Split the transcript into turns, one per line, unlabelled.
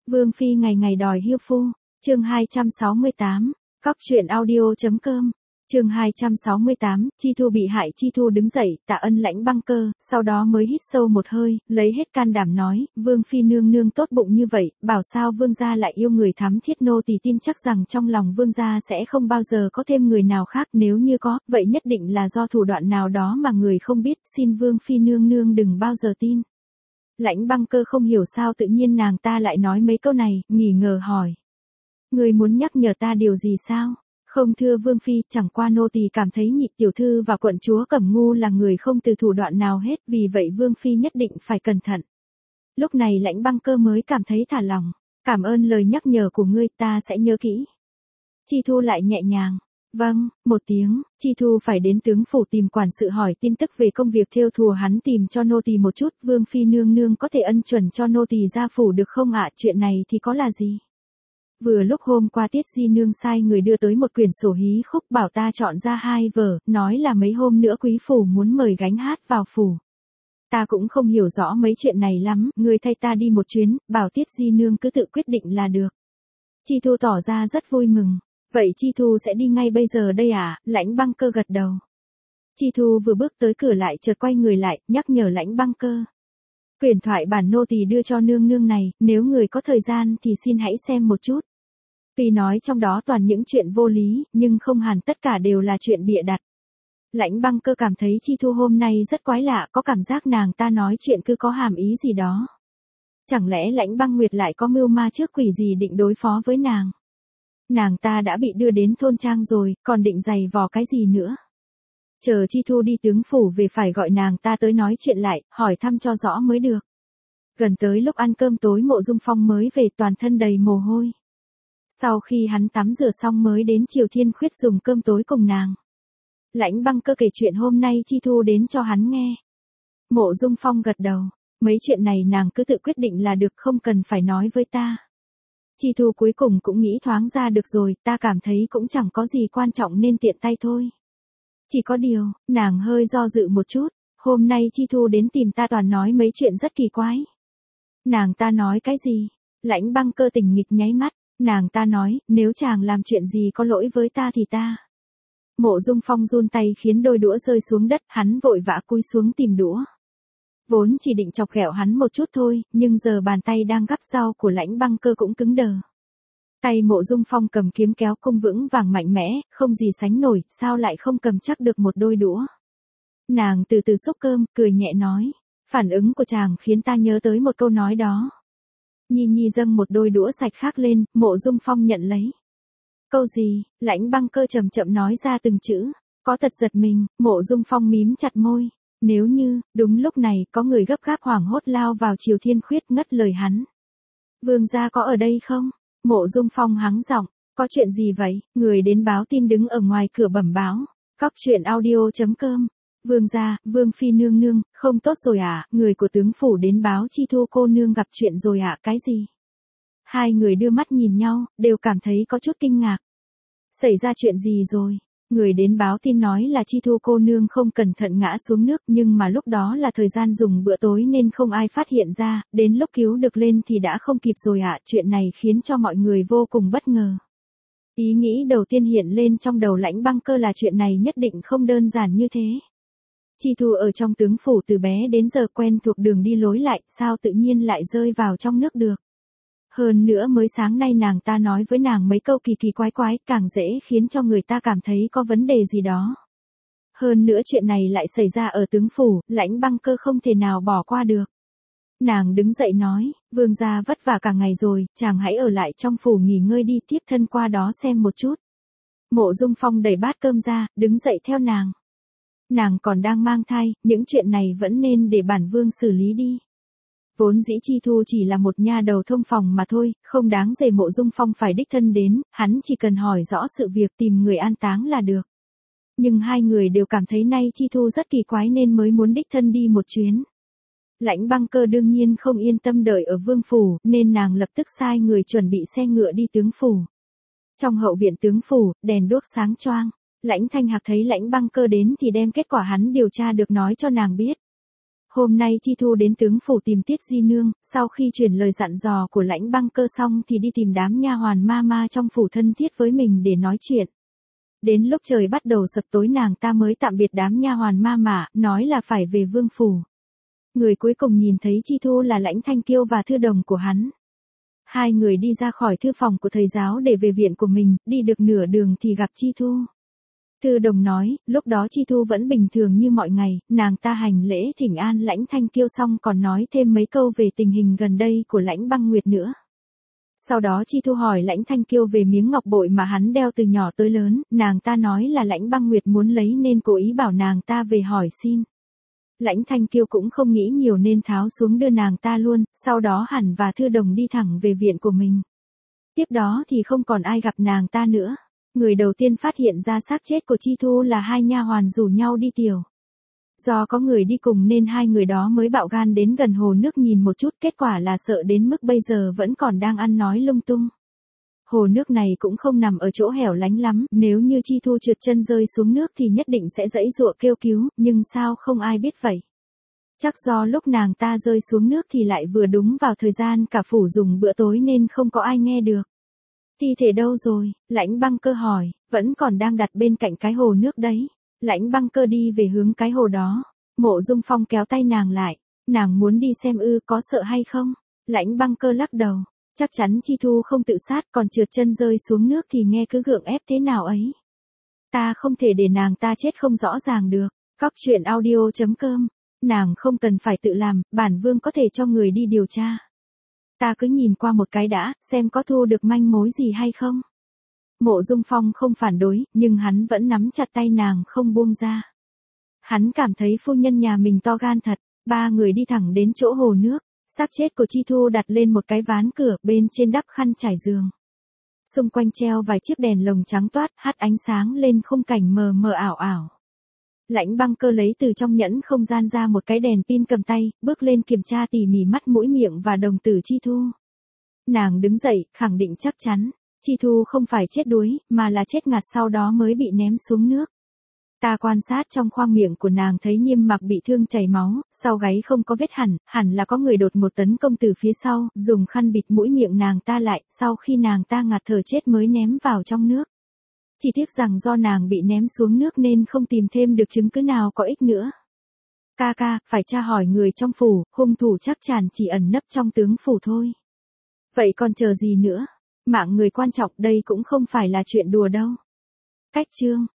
Vương phi ngày ngày đòi hiêu phu. Chương 268. Cóc truyện audio.com. Chương 268, Chi Thu bị hại. Chi Thu đứng dậy, tạ ân Lãnh Băng Cơ, sau đó mới hít sâu một hơi, lấy hết can đảm nói, Vương phi nương nương tốt bụng như vậy, bảo sao vương gia lại yêu người thắm thiết, nô tỳ tin chắc rằng trong lòng vương gia sẽ không bao giờ có thêm người nào khác, nếu như có, vậy nhất định là do thủ đoạn nào đó mà người không biết, xin Vương phi nương nương đừng bao giờ tin. Lãnh Băng Cơ không hiểu sao tự nhiên nàng ta lại nói mấy câu này, nghi ngờ hỏi. Người muốn nhắc nhở ta điều gì sao? Không thưa Vương phi, chẳng qua nô tỳ cảm thấy Nhị tiểu thư và quận chúa Cẩm Ngu là người không từ thủ đoạn nào hết, vì vậy Vương phi nhất định phải cẩn thận. Lúc này Lãnh Băng Cơ mới cảm thấy thả lòng, cảm ơn lời nhắc nhở của ngươi, ta sẽ nhớ kỹ. Chi Thu lại nhẹ nhàng, vâng, một tiếng. Chi Thu phải đến tướng phủ tìm quản sự hỏi tin tức về công việc thêu thùa hắn tìm cho nô tỳ một chút, Vương phi nương nương có thể ân chuẩn cho nô tỳ ra phủ được không ạ? Chuyện này thì có là gì? Vừa lúc hôm qua Tiết Di nương sai người đưa tới một quyển sổ hí khúc, bảo ta chọn ra 2 vở, nói là mấy hôm nữa quý phủ muốn mời gánh hát vào phủ. Ta cũng không hiểu rõ mấy chuyện này lắm, người thay ta đi một chuyến, bảo Tiết Di nương cứ tự quyết định là được. Chi Thu tỏ ra rất vui mừng. Vậy Chi Thu sẽ đi ngay bây giờ đây à? Lãnh Băng Cơ gật đầu. Chi Thu vừa bước tới cửa lại chợt quay người lại, nhắc nhở Lãnh Băng Cơ. Quyển thoại bản nô tỳ đưa cho nương nương này, nếu người có thời gian thì xin hãy xem một chút. Tuy nói trong đó toàn những chuyện vô lý, nhưng không hẳn tất cả đều là chuyện bịa đặt. Lãnh Băng Cơ cảm thấy Chi Thu hôm nay rất quái lạ, có cảm giác nàng ta nói chuyện cứ có hàm ý gì đó. Chẳng lẽ Lãnh Băng Nguyệt lại có mưu ma trước quỷ gì định đối phó với nàng? Nàng ta đã bị đưa đến thôn trang rồi, còn định giày vò cái gì nữa? Chờ Chi Thu đi tướng phủ về phải gọi nàng ta tới nói chuyện lại, hỏi thăm cho rõ mới được. Gần tới lúc ăn cơm tối Mộ Dung Phong mới về, toàn thân đầy mồ hôi. Sau khi hắn tắm rửa xong mới đến Triều Thiên Khuyết dùng cơm tối cùng nàng. Lãnh Băng Cơ kể chuyện hôm nay Chi Thu đến cho hắn nghe. Mộ Dung Phong gật đầu, mấy chuyện này nàng cứ tự quyết định là được, không cần phải nói với ta. Chi Thu cuối cùng cũng nghĩ thoáng ra được rồi, ta cảm thấy cũng chẳng có gì quan trọng nên tiện tay thôi. Chỉ có điều, nàng hơi do dự một chút, hôm nay Chi Thu đến tìm ta toàn nói mấy chuyện rất kỳ quái. Nàng ta nói cái gì? Lãnh Băng Cơ tình nghịch nháy mắt, nàng ta nói, nếu chàng làm chuyện gì có lỗi với ta thì ta. Mộ Dung Phong run tay khiến đôi đũa rơi xuống đất, hắn vội vã cúi xuống tìm đũa. Vốn chỉ định chọc ghẹo hắn một chút thôi, nhưng giờ bàn tay đang gắp rau của Lãnh Băng Cơ cũng cứng đờ. Tay Mộ Dung Phong cầm kiếm kéo cung vững vàng mạnh mẽ, không gì sánh nổi, sao lại không cầm chắc được một đôi đũa. Nàng từ từ xúc cơm, cười nhẹ nói, phản ứng của chàng khiến ta nhớ tới một câu nói đó. Nhi Nhi dâng một đôi đũa sạch khác lên, Mộ Dung Phong nhận lấy. Câu gì? Lãnh Băng Cơ chậm chậm nói ra từng chữ, có thật giật mình. Mộ Dung Phong mím chặt môi. Nếu như, đúng lúc này, có người gấp gáp hoảng hốt lao vào Triều Thiên Khuyết ngắt lời hắn. Vương gia có ở đây không? Mộ Dung Phong hắng giọng, có chuyện gì vậy? Người đến báo tin đứng ở ngoài cửa bẩm báo. Cóc truyện audio.com. Vương gia, Vương phi nương nương, không tốt rồi à? Người của tướng phủ đến báo Chi Thu cô nương gặp chuyện rồi à? Cái gì? Hai người đưa mắt nhìn nhau, đều cảm thấy có chút kinh ngạc. Xảy ra chuyện gì rồi? Người đến báo tin nói là Chi Thu cô nương không cẩn thận ngã xuống nước, nhưng mà lúc đó là thời gian dùng bữa tối nên không ai phát hiện ra, đến lúc cứu được lên thì đã không kịp rồi ạ. Chuyện này khiến cho mọi người vô cùng bất ngờ. Ý nghĩ đầu tiên hiện lên trong đầu Lãnh Băng Cơ là chuyện này nhất định không đơn giản như thế. Chi Thu ở trong tướng phủ từ bé đến giờ quen thuộc đường đi lối lại, sao tự nhiên lại rơi vào trong nước được. Hơn nữa mới sáng nay nàng ta nói với nàng mấy câu kỳ kỳ quái quái, càng dễ khiến cho người ta cảm thấy có vấn đề gì đó. Hơn nữa chuyện này lại xảy ra ở tướng phủ, Lãnh Băng Cơ không thể nào bỏ qua được. Nàng đứng dậy nói, vương gia vất vả cả ngày rồi, chàng hãy ở lại trong phủ nghỉ ngơi đi, tiếp thân qua đó xem một chút. Mộ Dung Phong đẩy bát cơm ra, đứng dậy theo nàng. Nàng còn đang mang thai, những chuyện này vẫn nên để bản vương xử lý đi. Vốn dĩ Chi Thu chỉ là một nha đầu thông phòng mà thôi, không đáng để Mộ Dung Phong phải đích thân đến, hắn chỉ cần hỏi rõ sự việc tìm người an táng là được. Nhưng hai người đều cảm thấy nay Chi Thu rất kỳ quái nên mới muốn đích thân đi một chuyến. Lãnh Băng Cơ đương nhiên không yên tâm đợi ở vương phủ, nên nàng lập tức sai người chuẩn bị xe ngựa đi tướng phủ. Trong hậu viện tướng phủ, đèn đuốc sáng choang. Lãnh Thanh Hạc thấy Lãnh Băng Cơ đến thì đem kết quả hắn điều tra được nói cho nàng biết. Hôm nay Chi Thu đến tướng phủ tìm Tiết Di Nương, sau khi truyền lời dặn dò của Lãnh Băng Cơ xong thì đi tìm đám nha hoàn ma ma trong phủ thân thiết với mình để nói chuyện. Đến lúc trời bắt đầu sập tối nàng ta mới tạm biệt đám nha hoàn ma mả, nói là phải về vương phủ. Người cuối cùng nhìn thấy Chi Thu là Lãnh Thanh Kiêu và thư đồng của hắn. Hai người đi ra khỏi thư phòng của thầy giáo để về viện của mình, đi được nửa đường thì gặp Chi Thu. Thư đồng nói, lúc đó Chi Thu vẫn bình thường như mọi ngày, nàng ta hành lễ thỉnh an Lãnh Thanh Kiêu xong còn nói thêm mấy câu về tình hình gần đây của Lãnh Băng Nguyệt nữa. Sau đó Chi Thu hỏi Lãnh Thanh Kiêu về miếng ngọc bội mà hắn đeo từ nhỏ tới lớn, nàng ta nói là Lãnh Băng Nguyệt muốn lấy nên cố ý bảo nàng ta về hỏi xin. Lãnh Thanh Kiêu cũng không nghĩ nhiều nên tháo xuống đưa nàng ta luôn, sau đó hẳn và thư đồng đi thẳng về viện của mình. Tiếp đó thì không còn ai gặp nàng ta nữa. Người đầu tiên phát hiện ra xác chết của Chi Thu là hai nha hoàn rủ nhau đi tiểu. Do có người đi cùng nên hai người đó mới bạo gan đến gần hồ nước nhìn một chút, kết quả là sợ đến mức bây giờ vẫn còn đang ăn nói lung tung. Hồ nước này cũng không nằm ở chỗ hẻo lánh lắm, nếu như Chi Thu trượt chân rơi xuống nước thì nhất định sẽ giãy giụa kêu cứu, nhưng sao không ai biết vậy. Chắc do lúc nàng ta rơi xuống nước thì lại vừa đúng vào thời gian cả phủ dùng bữa tối nên không có ai nghe được. Thi thể đâu rồi? Lãnh Băng Cơ hỏi, vẫn còn đang đặt bên cạnh cái hồ nước đấy. Lãnh Băng Cơ đi về hướng cái hồ đó. Mộ Dung Phong kéo tay nàng lại. Nàng muốn đi xem ư, có sợ hay không? Lãnh Băng Cơ lắc đầu. Chắc chắn Chi Thu không tự sát, còn trượt chân rơi xuống nước thì nghe cứ gượng ép thế nào ấy. Ta không thể để nàng ta chết không rõ ràng được. Cóc truyện audio.com. Nàng không cần phải tự làm, bản vương có thể cho người đi điều tra. Ta cứ nhìn qua một cái đã, xem có thu được manh mối gì hay không. Mộ Dung Phong không phản đối, nhưng hắn vẫn nắm chặt tay nàng không buông ra. Hắn cảm thấy phu nhân nhà mình to gan thật. Ba người đi thẳng đến chỗ hồ nước. Xác chết của Chi Thu đặt lên một cái ván cửa, bên trên đắp khăn trải giường. Xung quanh treo vài chiếc đèn lồng trắng toát, hắt ánh sáng lên khung cảnh mờ mờ ảo ảo. Lãnh Băng Cơ lấy từ trong nhẫn không gian ra một cái đèn pin cầm tay, bước lên kiểm tra tỉ mỉ mắt mũi miệng và đồng tử Chi Thu. Nàng đứng dậy, khẳng định chắc chắn, Chi Thu không phải chết đuối, mà là chết ngạt sau đó mới bị ném xuống nước. Ta quan sát trong khoang miệng của nàng thấy niêm mạc bị thương chảy máu, sau gáy không có vết hẳn là có người đột ngột tấn công từ phía sau, dùng khăn bịt mũi miệng nàng ta lại, sau khi nàng ta ngạt thở chết mới ném vào trong nước. Chỉ tiếc rằng do nàng bị ném xuống nước nên không tìm thêm được chứng cứ nào có ích nữa. Ca ca, phải tra hỏi người trong phủ, hung thủ chắc chắn chỉ ẩn nấp trong tướng phủ thôi. Vậy còn chờ gì nữa? Mạng người quan trọng, đây cũng không phải là chuyện đùa đâu. Cách chương